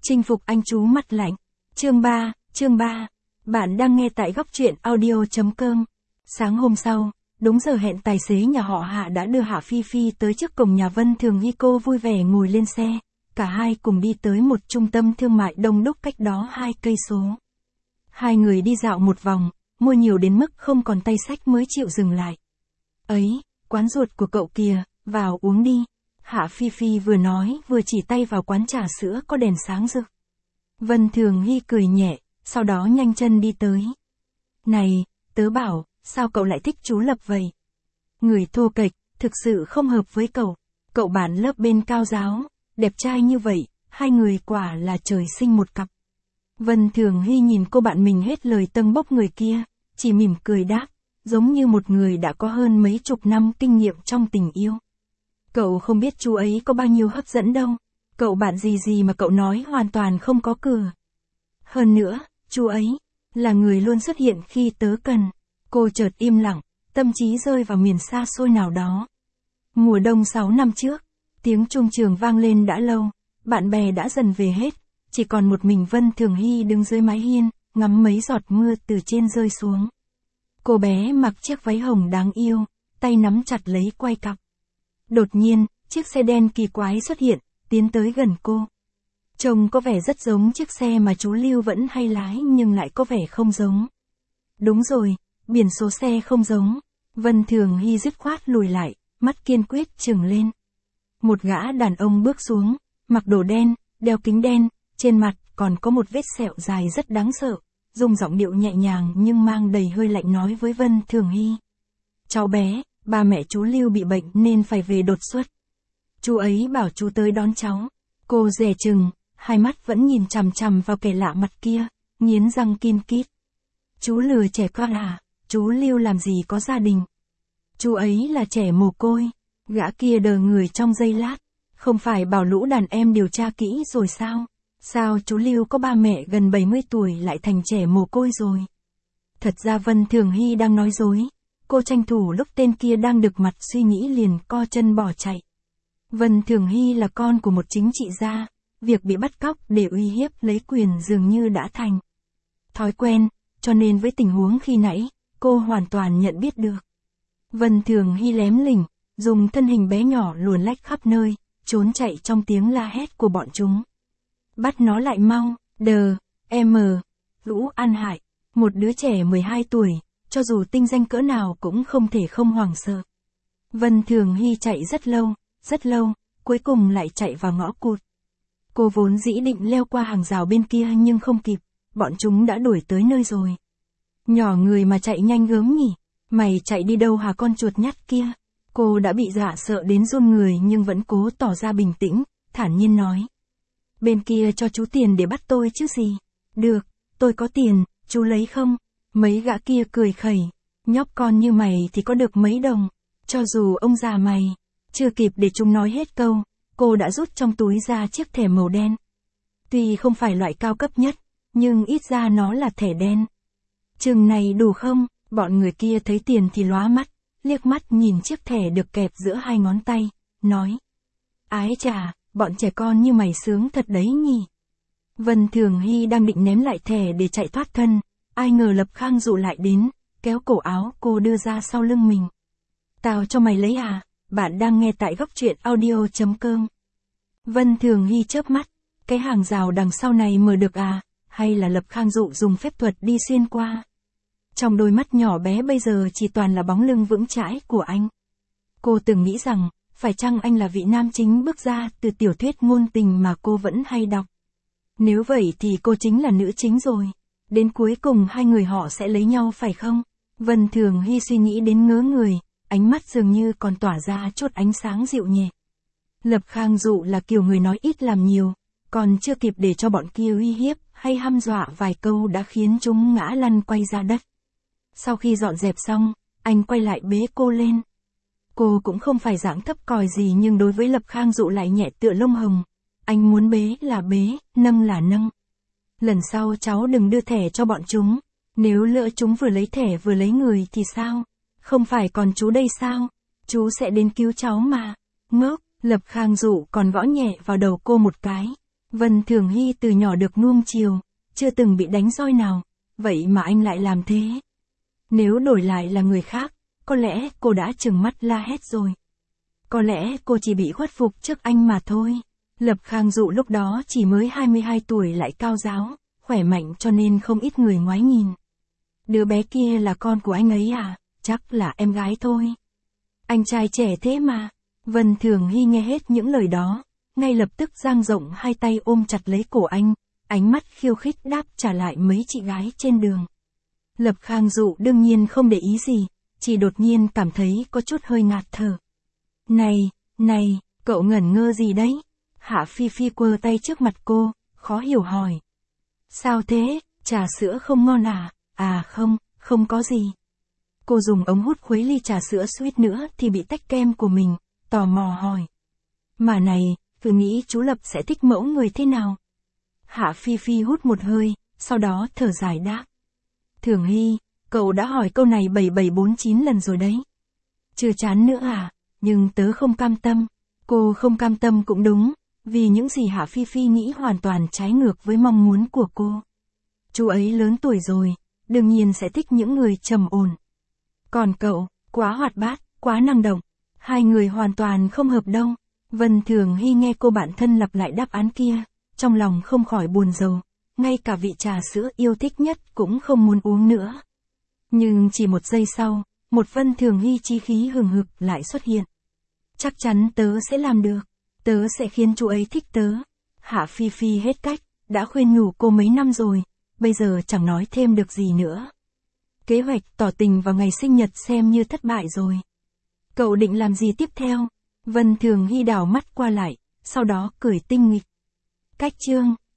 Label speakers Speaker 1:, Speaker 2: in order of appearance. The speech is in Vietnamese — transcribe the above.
Speaker 1: Chinh phục anh chú mặt lạnh. Chương 3. Bạn đang nghe tại góc truyện audio.com. Sáng hôm sau, đúng giờ hẹn tài xế nhà họ Hạ đã đưa Hạ Phi Phi tới trước cổng nhà Vân Thường Hy. Cô vui vẻ ngồi lên xe. Cả hai cùng đi tới một trung tâm thương mại đông đúc cách đó 2 cây số. Hai người đi dạo một vòng, mua nhiều đến mức không còn tay xách mới chịu dừng lại. Ấy, quán ruột của cậu kìa, vào uống đi. Hạ Phi Phi vừa nói vừa chỉ tay vào quán trà sữa có đèn sáng rực. Vân Thường Hy cười nhẹ, sau đó nhanh chân đi tới. Này, tớ bảo, sao cậu lại thích chú Lập vậy? Người thô kệch, thực sự không hợp với cậu. Cậu bạn lớp bên cao giáo, đẹp trai như vậy, hai người quả là trời sinh một cặp. Vân Thường Hy nhìn cô bạn mình hết lời tâng bốc người kia, chỉ mỉm cười đáp, giống như một người đã có hơn mấy chục năm kinh nghiệm trong tình yêu. Cậu không biết chú ấy có bao nhiêu hấp dẫn đâu. Cậu bạn gì mà cậu nói hoàn toàn không có cửa. Hơn nữa, chú ấy là người luôn xuất hiện khi tớ cần. Cô chợt im lặng, tâm trí rơi vào miền xa xôi nào đó. Mùa đông 6 năm trước, tiếng chuông trường vang lên đã lâu, bạn bè đã dần về hết, chỉ còn một mình Vân Thường Hy đứng dưới mái hiên, ngắm mấy giọt mưa từ trên rơi xuống. Cô bé mặc chiếc váy hồng đáng yêu, tay nắm chặt lấy quai cặp. Đột nhiên, chiếc xe đen kỳ quái xuất hiện, tiến tới gần cô. Trông có vẻ rất giống chiếc xe mà chú Lưu vẫn hay lái nhưng lại có vẻ không giống. Đúng rồi, biển số xe không giống. Vân Thường Hy dứt khoát lùi lại, mắt kiên quyết trừng lên. Một gã đàn ông bước xuống, mặc đồ đen, đeo kính đen, trên mặt còn có một vết sẹo dài rất đáng sợ, dùng giọng điệu nhẹ nhàng nhưng mang đầy hơi lạnh nói với Vân Thường Hy. Cháu bé, ba mẹ chú Lưu bị bệnh nên phải về đột xuất. Chú ấy bảo chú tới đón cháu. Cô dè chừng, hai mắt vẫn nhìn chằm chằm vào kẻ lạ mặt kia, nghiến răng kin kít. Chú lừa trẻ con à, chú Lưu làm gì có gia đình. Chú ấy là trẻ mồ côi. Gã kia đờ người trong giây lát. Không phải bảo lũ đàn em điều tra kỹ rồi sao? Sao chú Lưu có ba mẹ gần 70 tuổi lại thành trẻ mồ côi rồi? Thật ra Vân Thường Hy đang nói dối. Cô tranh thủ lúc tên kia đang đực mặt suy nghĩ liền co chân bỏ chạy. Vân Thường Hy là con của một chính trị gia, việc bị bắt cóc để uy hiếp lấy quyền dường như đã thành thói quen, cho nên với tình huống khi nãy, cô hoàn toàn nhận biết được. Vân Thường Hy lém lỉnh, dùng thân hình bé nhỏ luồn lách khắp nơi, trốn chạy trong tiếng la hét của bọn chúng. Bắt nó lại mau, lũ ăn hại, một đứa trẻ 12 tuổi, cho dù tinh danh cỡ nào cũng không thể không hoảng sợ. Vân Thường Hy chạy rất lâu, cuối cùng lại chạy vào ngõ cụt. Cô vốn dĩ định leo qua hàng rào bên kia nhưng không kịp, bọn chúng đã đuổi tới nơi rồi. Nhỏ người mà chạy nhanh gớm nhỉ, mày chạy đi đâu hả con chuột nhắt kia? Cô đã bị dọa sợ đến run người nhưng vẫn cố tỏ ra bình tĩnh, thản nhiên nói. Bên kia cho chú tiền để bắt tôi chứ gì. Được, tôi có tiền, chú lấy không? Mấy gã kia cười khẩy, nhóc con như mày thì có được mấy đồng, cho dù ông già mày. Chưa kịp để chúng nói hết câu, cô đã rút trong túi ra chiếc thẻ màu đen. Tuy không phải loại cao cấp nhất, nhưng ít ra nó là thẻ đen. Chừng này đủ không? Bọn người kia thấy tiền thì lóa mắt, liếc mắt nhìn chiếc thẻ được kẹp giữa hai ngón tay, nói. Ái chà, bọn trẻ con như mày sướng thật đấy nhỉ. Vân Thường Hy đang định ném lại thẻ để chạy thoát thân, ai ngờ Lập Khang dụ lại đến, kéo cổ áo cô đưa ra sau lưng mình. Tao cho mày lấy à? Bạn đang nghe tại góc truyện audio.com. Vân Thường Hy chớp mắt, cái hàng rào đằng sau này mở được à, hay là Lập Khang dụ dùng phép thuật đi xuyên qua? Trong đôi mắt nhỏ bé bây giờ chỉ toàn là bóng lưng vững chãi của anh. Cô từng nghĩ rằng, phải chăng anh là vị nam chính bước ra từ tiểu thuyết ngôn tình mà cô vẫn hay đọc? Nếu vậy thì cô chính là nữ chính rồi. Đến cuối cùng hai người họ sẽ lấy nhau phải không? Vân Thường Hy suy nghĩ đến ngớ người. Ánh mắt dường như còn tỏa ra chút ánh sáng dịu nhẹ. Lập Khang dụ là kiểu người nói ít làm nhiều, còn chưa kịp để cho bọn kia uy hiếp hay hăm dọa vài câu đã khiến chúng ngã lăn quay ra đất. Sau khi dọn dẹp xong, anh quay lại bế cô lên. Cô cũng không phải dạng thấp còi gì nhưng đối với Lập Khang dụ lại nhẹ tựa lông hồng. Anh muốn bế là bế, nâng là nâng. Lần sau cháu đừng đưa thẻ cho bọn chúng, nếu lỡ chúng vừa lấy thẻ vừa lấy người thì sao? Không phải còn chú đây sao? Chú sẽ đến cứu cháu mà. Ngốc, Lập Khang dụ còn gõ nhẹ vào đầu cô một cái. Vân Thường Hy từ nhỏ được nuông chiều, chưa từng bị đánh roi nào, vậy mà anh lại làm thế. Nếu đổi lại là người khác, có lẽ cô đã trừng mắt la hét rồi. Có lẽ cô chỉ bị khuất phục trước anh mà thôi. Lập Khang Dụ lúc đó chỉ mới 22 tuổi lại cao ráo, khỏe mạnh cho nên không ít người ngoái nhìn. Đứa bé kia là con của anh ấy à? Chắc là em gái thôi. Anh trai trẻ thế mà. Vân Thường Hy nghe hết những lời đó, ngay lập tức dang rộng hai tay ôm chặt lấy cổ anh, ánh mắt khiêu khích đáp trả lại mấy chị gái trên đường. Lập Khang Dụ đương nhiên không để ý gì, chỉ đột nhiên cảm thấy có chút hơi ngạt thở. Này, cậu ngẩn ngơ gì đấy? Hạ Phi Phi quơ tay trước mặt cô, khó hiểu hỏi. Sao thế, trà sữa không ngon à? À không có gì. Cô dùng ống hút khuấy ly trà sữa suýt nữa thì bị tách kem của mình, tò mò hỏi. Mà này, cứ nghĩ chú Lập sẽ thích mẫu người thế nào? Hạ Phi Phi hút một hơi, sau đó thở dài đáp. Thường Hy, cậu đã hỏi câu này 7749 lần rồi đấy. Chưa chán nữa à? Nhưng tớ không cam tâm. Cô không cam tâm cũng đúng, vì những gì Hạ Phi Phi nghĩ hoàn toàn trái ngược với mong muốn của cô. Chú ấy lớn tuổi rồi, đương nhiên sẽ thích những người trầm ổn. Còn cậu, quá hoạt bát, quá năng động. Hai người hoàn toàn không hợp đâu. Vân Thường Hy nghe cô bạn thân lặp lại đáp án kia, trong lòng không khỏi buồn rầu, ngay cả vị trà sữa yêu thích nhất cũng không muốn uống nữa. Nhưng chỉ một giây sau, một Vân Thường Hy chí khí hừng hực lại xuất hiện. Chắc chắn tớ sẽ làm được, tớ sẽ khiến chú ấy thích tớ. Hạ Phi Phi hết cách, đã khuyên nhủ cô mấy năm rồi, bây giờ chẳng nói thêm được gì nữa. Kế hoạch tỏ tình vào ngày sinh nhật xem như thất bại rồi. Cậu định làm gì tiếp theo? Vân Thường Hy đảo mắt qua lại, sau đó cười tinh nghịch. Cách chương